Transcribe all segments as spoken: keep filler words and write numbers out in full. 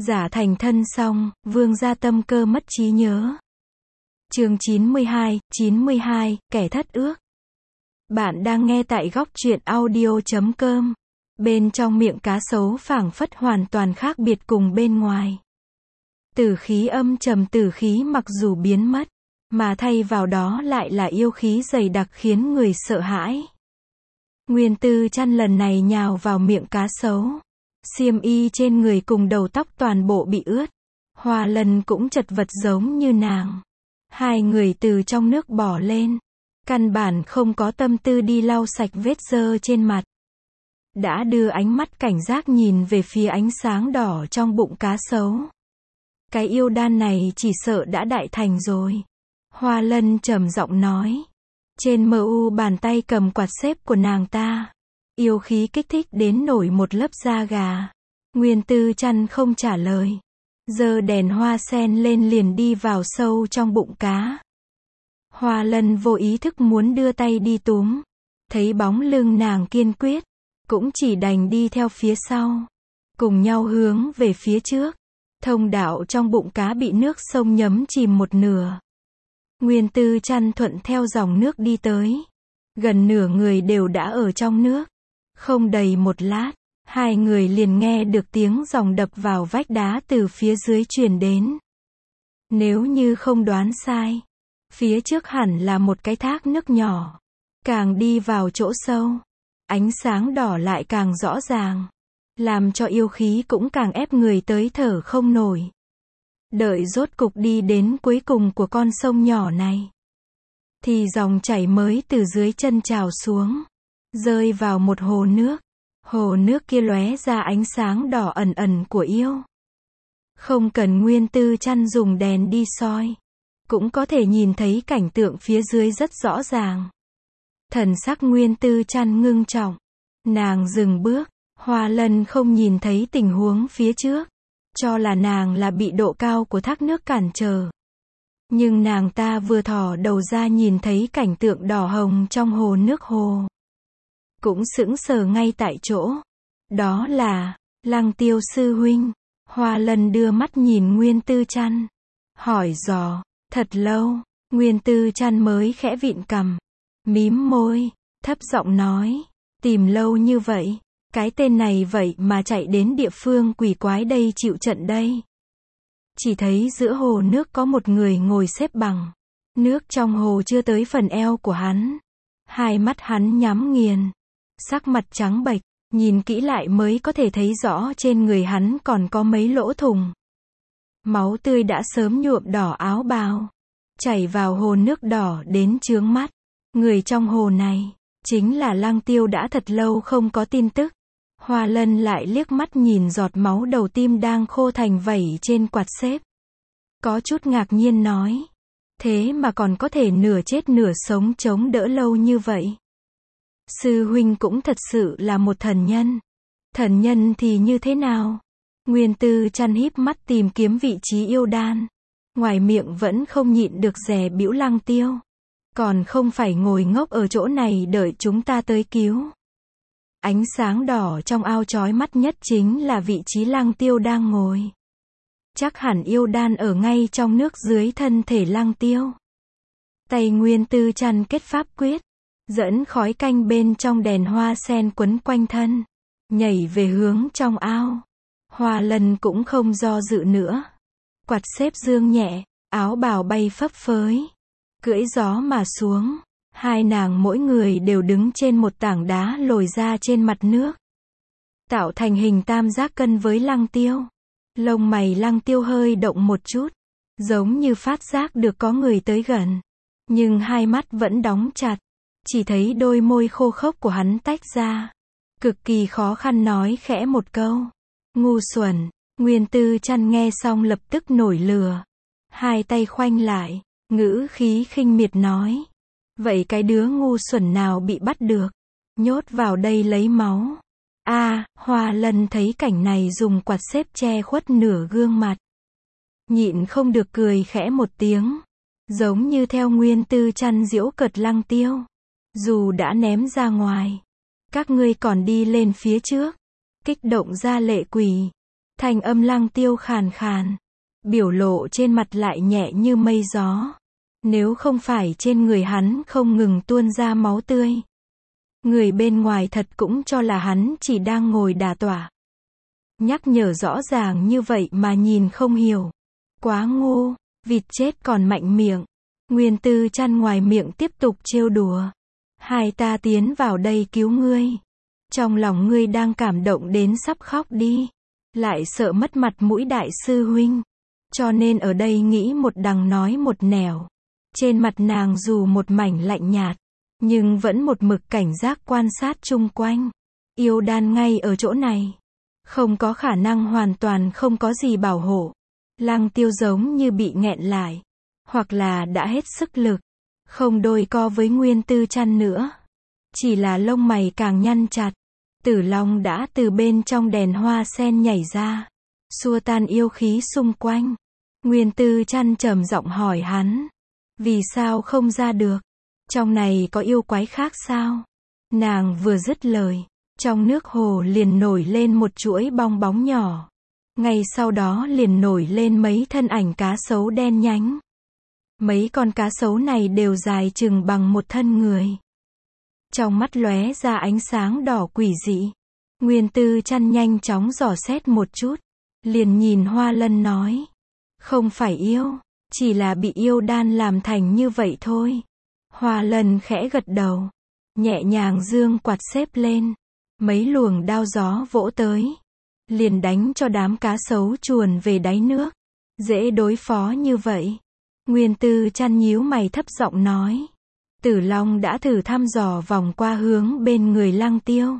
Giả thành thân xong, vương gia tâm cơ mất trí nhớ. Chương chín mươi hai, chín mươi hai, kẻ thất ước. Bạn đang nghe tại góc truyện audio chấm com. Bên trong miệng cá sấu phảng phất hoàn toàn khác biệt cùng bên ngoài. Tử khí âm trầm, tử khí mặc dù biến mất, mà thay vào đó lại là yêu khí dày đặc khiến người sợ hãi. Nguyên Tư Trăn lần này nhào vào miệng cá sấu. Xiêm y trên người cùng đầu tóc toàn bộ bị ướt. Hoa Lân cũng chật vật giống như nàng. Hai người từ trong nước bỏ lên. Căn bản không có tâm tư đi lau sạch vết dơ trên mặt. Đã đưa ánh mắt cảnh giác nhìn về phía ánh sáng đỏ trong bụng cá sấu. Cái yêu đan này chỉ sợ đã đại thành rồi. Hoa Lân trầm giọng nói. Trên mờ u bàn tay cầm quạt xếp của nàng ta. Yêu khí kích thích đến nổi một lớp da gà. Nguyên Tư Trăn không trả lời. Giơ đèn hoa sen lên liền đi vào sâu trong bụng cá. Hoa Lân vô ý thức muốn đưa tay đi túm. Thấy bóng lưng nàng kiên quyết. Cũng chỉ đành đi theo phía sau. Cùng nhau hướng về phía trước. Thông đạo trong bụng cá bị nước sông nhấm chìm một nửa. Nguyên Tư Trăn thuận theo dòng nước đi tới. Gần nửa người đều đã ở trong nước. Không đầy một lát, hai người liền nghe được tiếng dòng đập vào vách đá từ phía dưới truyền đến. Nếu như không đoán sai, phía trước hẳn là một cái thác nước nhỏ. Càng đi vào chỗ sâu, ánh sáng đỏ lại càng rõ ràng, làm cho yêu khí cũng càng ép người tới thở không nổi. Đợi rốt cục đi đến cuối cùng của con sông nhỏ này, thì dòng chảy mới từ dưới chân trào xuống, rơi vào một hồ nước. Hồ nước kia lóe ra ánh sáng đỏ ẩn ẩn của yêu. Không cần Nguyên Tư Trăn dùng đèn đi soi, cũng có thể nhìn thấy cảnh tượng phía dưới rất rõ ràng. Thần sắc Nguyên Tư Trăn ngưng trọng. Nàng dừng bước. Hoa Lân không nhìn thấy tình huống phía trước, cho là nàng là bị độ cao của thác nước cản trở. Nhưng nàng ta vừa thò đầu ra nhìn thấy cảnh tượng đỏ hồng trong hồ nước hồ. Cũng sững sờ ngay tại chỗ. Đó là Lăng Tiêu sư huynh. Hoa Lân đưa mắt nhìn Nguyên Tư Trăn, hỏi dò. Thật lâu, Nguyên Tư Trăn mới khẽ vịn cằm, mím môi, thấp giọng nói. Tìm lâu như vậy, cái tên này vậy mà chạy đến địa phương quỷ quái đây chịu trận đây. Chỉ thấy giữa hồ nước có một người ngồi xếp bằng. Nước trong hồ chưa tới phần eo của hắn. Hai mắt hắn nhắm nghiền. Sắc mặt trắng bệch, nhìn kỹ lại mới có thể thấy rõ trên người hắn còn có mấy lỗ thủng. Máu tươi đã sớm nhuộm đỏ áo bào, chảy vào hồ nước đỏ đến chướng mắt. Người trong hồ này, chính là Lăng Tiêu đã thật lâu không có tin tức. Hoa Lân lại liếc mắt nhìn giọt máu đầu tim đang khô thành vẩy trên quạt xếp. Có chút ngạc nhiên nói. Thế mà còn có thể nửa chết nửa sống chống đỡ lâu như vậy. Sư huynh cũng thật sự là một thần nhân. Thần nhân thì như thế nào? Nguyên Tư Trăn híp mắt tìm kiếm vị trí yêu đan. Ngoài miệng vẫn không nhịn được dè bĩu Lăng Tiêu. Còn không phải ngồi ngốc ở chỗ này đợi chúng ta tới cứu. Ánh sáng đỏ trong ao chói mắt nhất chính là vị trí Lăng Tiêu đang ngồi. Chắc hẳn yêu đan ở ngay trong nước dưới thân thể Lăng Tiêu. Tay Nguyên Tư Trăn kết pháp quyết, dẫn khói canh bên trong đèn hoa sen quấn quanh thân, nhảy về hướng trong ao. Hoa Lân cũng không do dự nữa. Quạt xếp dương nhẹ, áo bào bay phấp phới, cưỡi gió mà xuống. Hai nàng mỗi người đều đứng trên một tảng đá lồi ra trên mặt nước, tạo thành hình tam giác cân với Lăng Tiêu. Lông mày Lăng Tiêu hơi động một chút, giống như phát giác được có người tới gần. Nhưng hai mắt vẫn đóng chặt, chỉ thấy đôi môi khô khốc của hắn tách ra. Cực kỳ khó khăn nói khẽ một câu. Ngu xuẩn. Nguyên Tư Trăn nghe xong lập tức nổi lửa. Hai tay khoanh lại, ngữ khí khinh miệt nói. Vậy cái đứa ngu xuẩn nào bị bắt được? Nhốt vào đây lấy máu. A, à, Hoa Lân thấy cảnh này dùng quạt xếp che khuất nửa gương mặt. Nhịn không được cười khẽ một tiếng. Giống như theo Nguyên Tư Trăn giễu cợt Lăng Tiêu. Dù đã ném ra ngoài, các ngươi còn đi lên phía trước. Kích động ra lệ quỷ. Thanh âm Lăng Tiêu khàn khàn, biểu lộ trên mặt lại nhẹ như mây gió. Nếu không phải trên người hắn không ngừng tuôn ra máu tươi, người bên ngoài thật cũng cho là hắn chỉ đang ngồi đả tọa. Nhắc nhở rõ ràng như vậy mà nhìn không hiểu. Quá ngu, vịt chết còn mạnh miệng. Nguyên Tư Trăn ngoài miệng tiếp tục trêu đùa. Hai ta tiến vào đây cứu ngươi. Trong lòng ngươi đang cảm động đến sắp khóc đi. Lại sợ mất mặt mũi đại sư huynh. Cho nên ở đây nghĩ một đằng nói một nẻo. Trên mặt nàng dù một mảnh lạnh nhạt, nhưng vẫn một mực cảnh giác quan sát chung quanh. Yêu đan ngay ở chỗ này. Không có khả năng hoàn toàn không có gì bảo hộ. Lăng Tiêu giống như bị nghẹn lại. Hoặc là đã hết sức lực. Không đôi co với Nguyên Tư Trăn nữa. Chỉ là lông mày càng nhăn chặt. Tử Long đã từ bên trong đèn hoa sen nhảy ra. Xua tan yêu khí xung quanh. Nguyên Tư Trăn trầm giọng hỏi hắn. Vì sao không ra được? Trong này có yêu quái khác sao? Nàng vừa dứt lời. Trong nước hồ liền nổi lên một chuỗi bong bóng nhỏ. Ngay sau đó liền nổi lên mấy thân ảnh cá sấu đen nhánh. Mấy con cá sấu này đều dài chừng bằng một thân người. Trong mắt lóe ra ánh sáng đỏ quỷ dị. Nguyên Tư Trăn nhanh chóng dò xét một chút. Liền nhìn Hoa Lân nói. Không phải yêu, chỉ là bị yêu đan làm thành như vậy thôi. Hoa Lân khẽ gật đầu. Nhẹ nhàng giương quạt xếp lên. Mấy luồng đao gió vỗ tới. Liền đánh cho đám cá sấu chuồn về đáy nước. Dễ đối phó như vậy. Nguyên Tư Trăn nhíu mày thấp giọng nói. Tử Long đã thử thăm dò vòng qua hướng bên người Lăng Tiêu.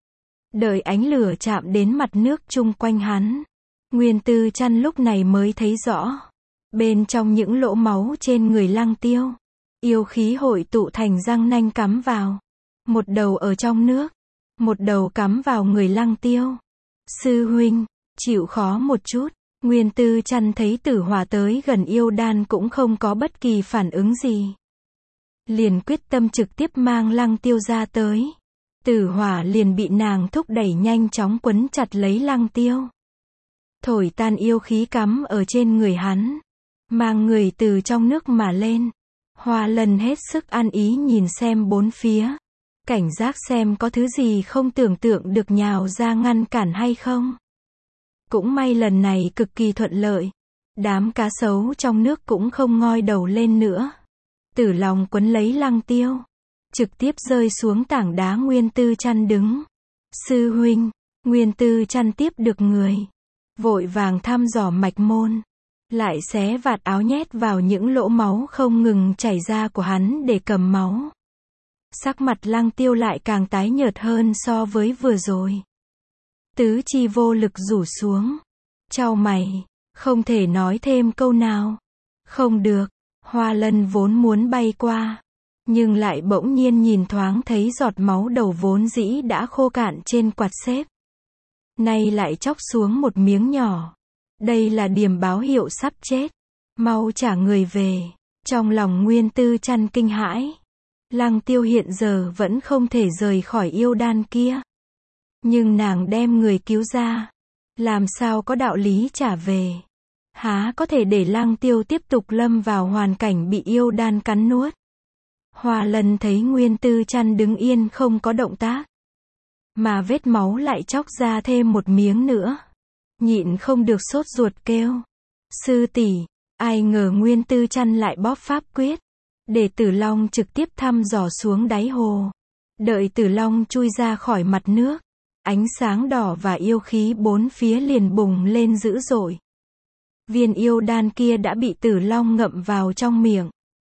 Đợi ánh lửa chạm đến mặt nước chung quanh hắn. Nguyên Tư Trăn lúc này mới thấy rõ. Bên trong những lỗ máu trên người Lăng Tiêu. Yêu khí hội tụ thành răng nanh cắm vào. Một đầu ở trong nước. Một đầu cắm vào người Lăng Tiêu. Sư huynh, chịu khó một chút. Nguyên Tư Trăn thấy Tử Hỏa tới gần yêu đan cũng không có bất kỳ phản ứng gì. Liền quyết tâm trực tiếp mang Lăng Tiêu ra tới. Tử Hỏa liền bị nàng thúc đẩy nhanh chóng quấn chặt lấy Lăng Tiêu. Thổi tan yêu khí cắm ở trên người hắn. Mang người từ trong nước mà lên. Hoa Lân hết sức ăn ý nhìn xem bốn phía. Cảnh giác xem có thứ gì không tưởng tượng được nhào ra ngăn cản hay không. Cũng may lần này cực kỳ thuận lợi. Đám cá sấu trong nước cũng không ngoi đầu lên nữa. Tử Long quấn lấy Lăng Tiêu. Trực tiếp rơi xuống tảng đá Nguyên Tư Trăn đứng. Sư huynh, Nguyên Tư Trăn tiếp được người. Vội vàng thăm dò mạch môn. Lại xé vạt áo nhét vào những lỗ máu không ngừng chảy ra của hắn để cầm máu. Sắc mặt Lăng Tiêu lại càng tái nhợt hơn so với vừa rồi. Tứ chi vô lực rủ xuống. Chau mày. Không thể nói thêm câu nào. Không được. Hoa Lân vốn muốn bay qua. Nhưng lại bỗng nhiên nhìn thoáng thấy giọt máu đầu vốn dĩ đã khô cạn trên quạt xếp. Nay lại chóc xuống một miếng nhỏ. Đây là điềm báo hiệu sắp chết. Mau trả người về. Trong lòng Nguyên Tư Trăn kinh hãi. Lăng Tiêu hiện giờ vẫn không thể rời khỏi yêu đan kia. Nhưng nàng đem người cứu ra. Làm sao có đạo lý trả về. Há có thể để Lăng Tiêu tiếp tục lâm vào hoàn cảnh bị yêu đan cắn nuốt. Hoa Lân thấy Nguyên Tư Trăn đứng yên không có động tác. Mà vết máu lại chóc ra thêm một miếng nữa. Nhịn không được sốt ruột kêu. Sư tỷ, ai ngờ Nguyên Tư Trăn lại bóp pháp quyết. Để Tử Long trực tiếp thăm dò xuống đáy hồ. Đợi Tử Long chui ra khỏi mặt nước. Ánh sáng đỏ và yêu khí bốn phía liền bùng lên dữ dội. Viên yêu đan kia đã bị Tử Long ngậm vào trong miệng.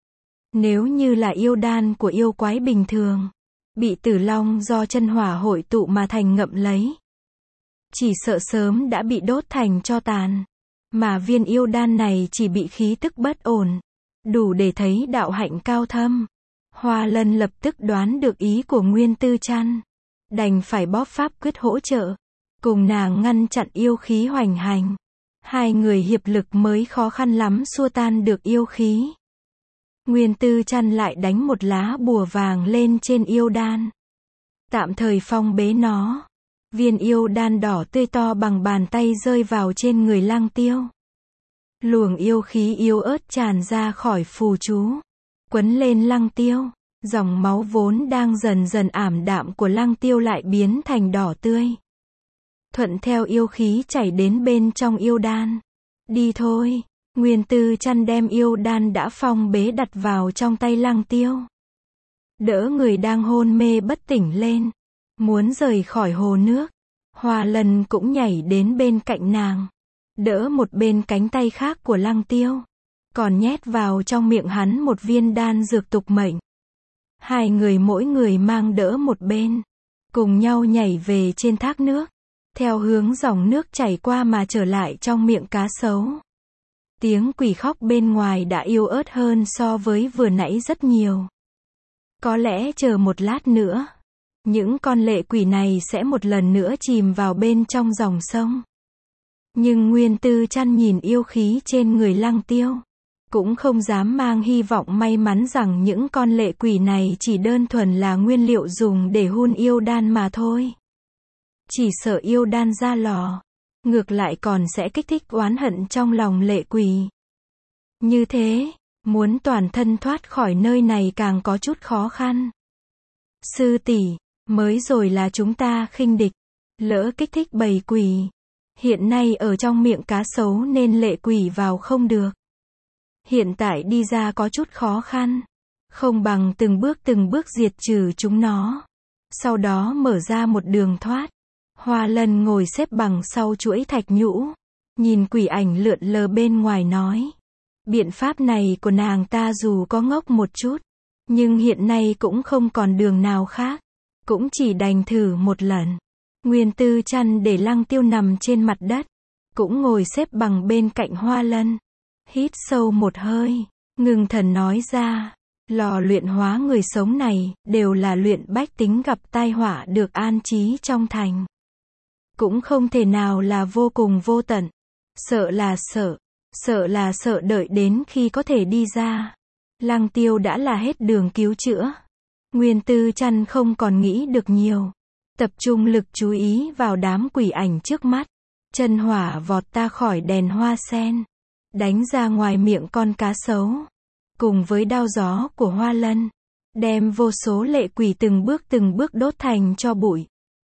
Nếu như là yêu đan của yêu quái bình thường, bị Tử Long do chân hỏa hội tụ mà thành ngậm lấy, chỉ sợ sớm đã bị đốt thành tro tàn. Mà viên yêu đan này chỉ bị khí tức bất ổn, đủ để thấy đạo hạnh cao thâm. Hoa Lân lập tức đoán được ý của Nguyên Tư Trăn, đành phải bóp pháp quyết hỗ trợ, cùng nàng ngăn chặn yêu khí hoành hành. Hai người hiệp lực mới khó khăn lắm xua tan được yêu khí. Nguyên Tư Trăn lại đánh một lá bùa vàng lên trên yêu đan. Tạm thời phong bế nó. viên yêu đan đỏ tươi to bằng bàn tay rơi vào trên người Lăng Tiêu. Luồng yêu khí yếu ớt tràn ra khỏi phù chú, quấn lên Lăng Tiêu. Dòng máu vốn đang dần dần ảm đạm của Lăng Tiêu lại biến thành đỏ tươi. Thuận theo yêu khí chảy đến bên trong yêu đan. Đi thôi. Nguyên Tư Chân đem yêu đan đã phong bế đặt vào trong tay Lăng Tiêu. Đỡ người đang hôn mê bất tỉnh lên. Muốn rời khỏi hồ nước. Hoa Lân cũng nhảy đến bên cạnh nàng. Đỡ một bên cánh tay khác của Lăng Tiêu. Còn nhét vào trong miệng hắn một viên đan dược tục mệnh. Hai người mỗi người mang đỡ một bên. Cùng nhau nhảy về trên thác nước. Theo hướng dòng nước chảy qua mà trở lại trong miệng cá sấu. Tiếng quỷ khóc bên ngoài đã yếu ớt hơn so với vừa nãy rất nhiều. Có lẽ chờ một lát nữa, những con lệ quỷ này sẽ một lần nữa chìm vào bên trong dòng sông. Nhưng Nguyên Tư Chân nhìn yêu khí trên người Lăng Tiêu, cũng không dám mang hy vọng may mắn rằng những con lệ quỷ này chỉ đơn thuần là nguyên liệu dùng để hun yêu đan mà thôi. Chỉ sợ yêu đan ra lò, ngược lại còn sẽ kích thích oán hận trong lòng lệ quỷ. Như thế, muốn toàn thân thoát khỏi nơi này càng có chút khó khăn. Sư tỷ, mới rồi là chúng ta khinh địch, lỡ kích thích bầy quỷ. Hiện nay ở trong miệng cá sấu nên lệ quỷ vào không được. Hiện tại đi ra có chút khó khăn. Không bằng từng bước từng bước diệt trừ chúng nó. Sau đó mở ra một đường thoát. Hoa Lân ngồi xếp bằng sau chuỗi thạch nhũ. Nhìn quỷ ảnh lượn lờ bên ngoài nói. Biện pháp này của nàng ta dù có ngốc một chút. Nhưng hiện nay cũng không còn đường nào khác. Cũng chỉ đành thử một lần. Nguyên Tư Chân để Lăng Tiêu nằm trên mặt đất. Cũng ngồi xếp bằng bên cạnh Hoa Lân. Hít sâu một hơi. Ngưng thần nói ra. Lò luyện hóa người sống này, đều là luyện bách tính gặp tai họa được an trí trong thành. Cũng không thể nào là vô cùng vô tận. Sợ là sợ. Sợ là sợ đợi đến khi có thể đi ra. Lăng Tiêu đã là hết đường cứu chữa. Nguyên Tư Chân không còn nghĩ được nhiều. Tập trung lực chú ý vào đám quỷ ảnh trước mắt. Chân hỏa vọt ta khỏi đèn hoa sen. Đánh ra ngoài miệng con cá sấu. Cùng với đao gió của Hoa Lân. Đem vô số lệ quỷ từng bước từng bước đốt thành cho bụi.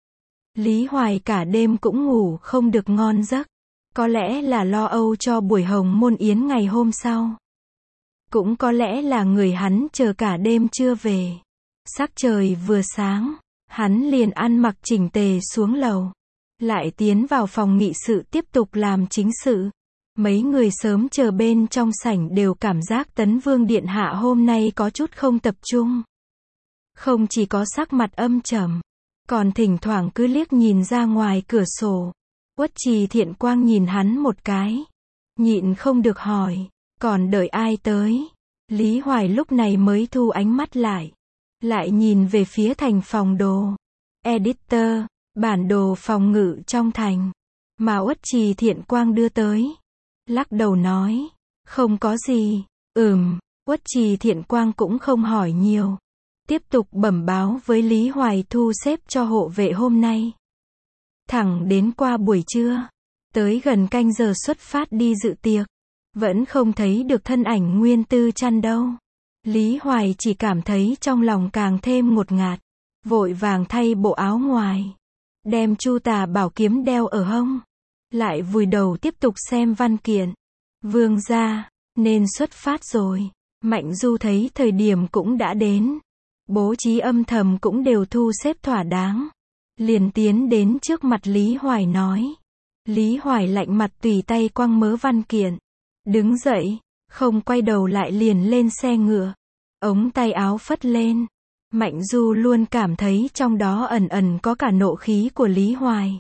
Lý Hoài cả đêm cũng ngủ không được ngon giấc. Có lẽ là lo âu cho buổi hồng môn yến ngày hôm sau. Cũng có lẽ là người hắn chờ cả đêm chưa về. Sắc trời vừa sáng, hắn liền ăn mặc chỉnh tề xuống lầu. Lại tiến vào phòng nghị sự tiếp tục làm chính sự. Mấy người sớm chờ bên trong sảnh đều cảm giác Tấn Vương Điện Hạ hôm nay có chút không tập trung. Không chỉ có sắc mặt âm trầm, còn thỉnh thoảng cứ liếc nhìn ra ngoài cửa sổ. Uất Trì Thiện Quang nhìn hắn một cái. Nhịn không được hỏi, còn đợi ai tới? Lý Hoài lúc này mới thu ánh mắt lại. Lại nhìn về phía thành phòng đồ. Editor, bản đồ phòng ngự trong thành. Mà Uất Trì Thiện Quang đưa tới. Lắc đầu nói, không có gì. Ừm, Uất Trì Thiện Quang cũng không hỏi nhiều. Tiếp tục bẩm báo với Lý Hoài thu xếp cho hộ vệ hôm nay. Thẳng đến qua buổi trưa, tới gần canh giờ xuất phát đi dự tiệc, vẫn không thấy được thân ảnh Nguyên Tư Chân đâu. Lý Hoài chỉ cảm thấy trong lòng càng thêm ngột ngạt, vội vàng thay bộ áo ngoài, đem Chu Tà bảo kiếm đeo ở hông, lại vùi đầu tiếp tục xem văn kiện. Vương gia, nên xuất phát rồi. Mạnh Du thấy thời điểm cũng đã đến, bố trí âm thầm cũng đều thu xếp thỏa đáng. Liền tiến đến trước mặt Lý Hoài nói. Lý Hoài lạnh mặt tùy tay quăng mớ văn kiện. Đứng dậy, không quay đầu lại liền lên xe ngựa. Ống tay áo phất lên. Mạnh Du luôn cảm thấy trong đó ẩn ẩn có cả nộ khí của Lý Hoài.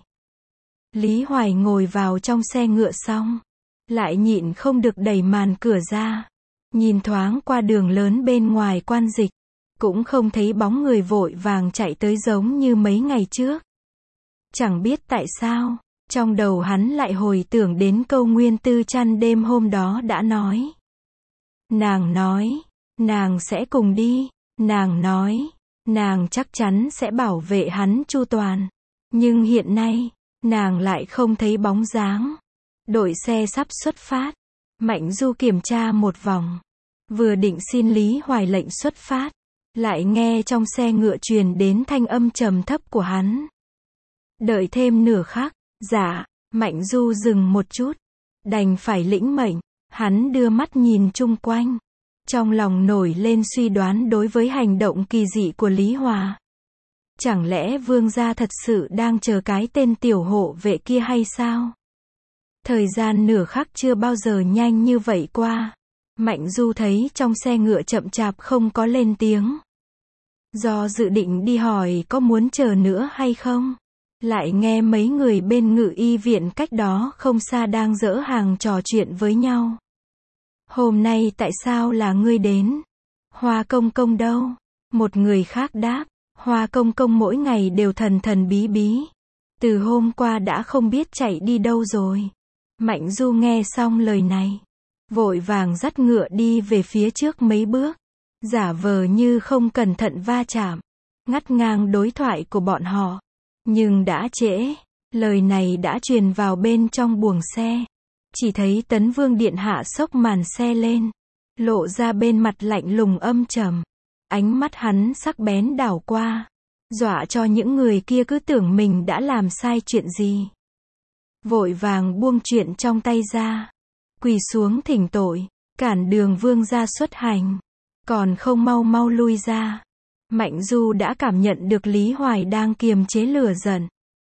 Lý Hoài ngồi vào trong xe ngựa xong, lại nhịn không được đẩy màn cửa ra. Nhìn thoáng qua đường lớn bên ngoài quan dịch. Cũng không thấy bóng người vội vàng chạy tới giống như mấy ngày trước. Chẳng biết tại sao, trong đầu hắn lại hồi tưởng đến câu Nguyên Tư Chân đêm hôm đó đã nói. Nàng nói, nàng sẽ cùng đi, nàng nói, nàng chắc chắn sẽ bảo vệ hắn chu toàn. Nhưng hiện nay, nàng lại không thấy bóng dáng. Đội xe sắp xuất phát. Mạnh Du kiểm tra một vòng. Vừa định xin Lý Hoài lệnh xuất phát. Lại nghe trong xe ngựa truyền đến thanh âm trầm thấp của hắn. Đợi thêm nửa khắc. Dạ. Mạnh Du dừng một chút. Đành phải lĩnh mệnh. Hắn đưa mắt nhìn chung quanh. Trong lòng nổi lên suy đoán đối với hành động kỳ dị của Lý Hòa. Chẳng lẽ vương gia thật sự đang chờ cái tên tiểu hộ vệ kia hay sao? Thời gian nửa khắc chưa bao giờ nhanh như vậy qua. Mạnh Du thấy trong xe ngựa chậm chạp không có lên tiếng. Do dự định đi hỏi có muốn chờ nữa hay không? Lại nghe mấy người bên ngự y viện cách đó không xa đang dỡ hàng trò chuyện với nhau. Hôm nay tại sao là ngươi đến? Hoa công công đâu? Một người khác đáp. Hoa công công mỗi ngày đều thần thần bí bí. Từ hôm qua đã không biết chạy đi đâu rồi. Mạnh Du nghe xong lời này. Vội vàng dắt ngựa đi về phía trước mấy bước. Giả vờ như không cẩn thận va chạm. Ngắt ngang đối thoại của bọn họ. Nhưng đã trễ. Lời này đã truyền vào bên trong buồng xe. Chỉ thấy Tấn Vương điện hạ xốc màn xe lên. Lộ ra bên mặt lạnh lùng âm trầm. Ánh mắt hắn sắc bén đảo qua. Dọa cho những người kia cứ tưởng mình đã làm sai chuyện gì. Vội vàng buông chuyện trong tay ra. Quỳ xuống thỉnh tội. Cản đường vương gia xuất hành. Còn không mau mau lui ra. Mạnh Du đã cảm nhận được Lý Hoài đang kiềm chế lửa giận.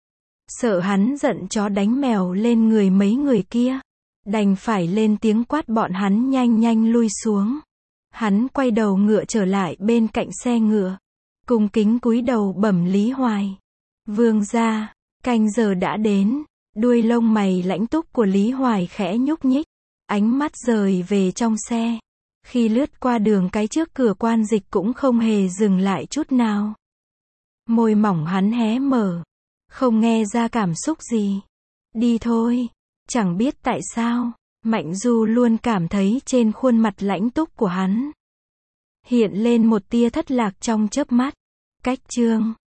Sợ hắn giận chó đánh mèo lên người mấy người kia. Đành phải lên tiếng quát bọn hắn nhanh nhanh lui xuống. Hắn quay đầu ngựa trở lại bên cạnh xe ngựa. Cung kính cúi đầu bẩm Lý Hoài. Vương gia, canh giờ đã đến. Đuôi lông mày lãnh túc của Lý Hoài khẽ nhúc nhích. Ánh mắt rời về trong xe. Khi lướt qua đường cái trước cửa quan dịch cũng không hề dừng lại chút nào. Môi mỏng hắn hé mở. Không nghe ra cảm xúc gì. Đi thôi. Chẳng biết tại sao, Mạnh Du luôn cảm thấy trên khuôn mặt lãnh túc của hắn hiện lên một tia thất lạc trong chớp mắt. Cách chương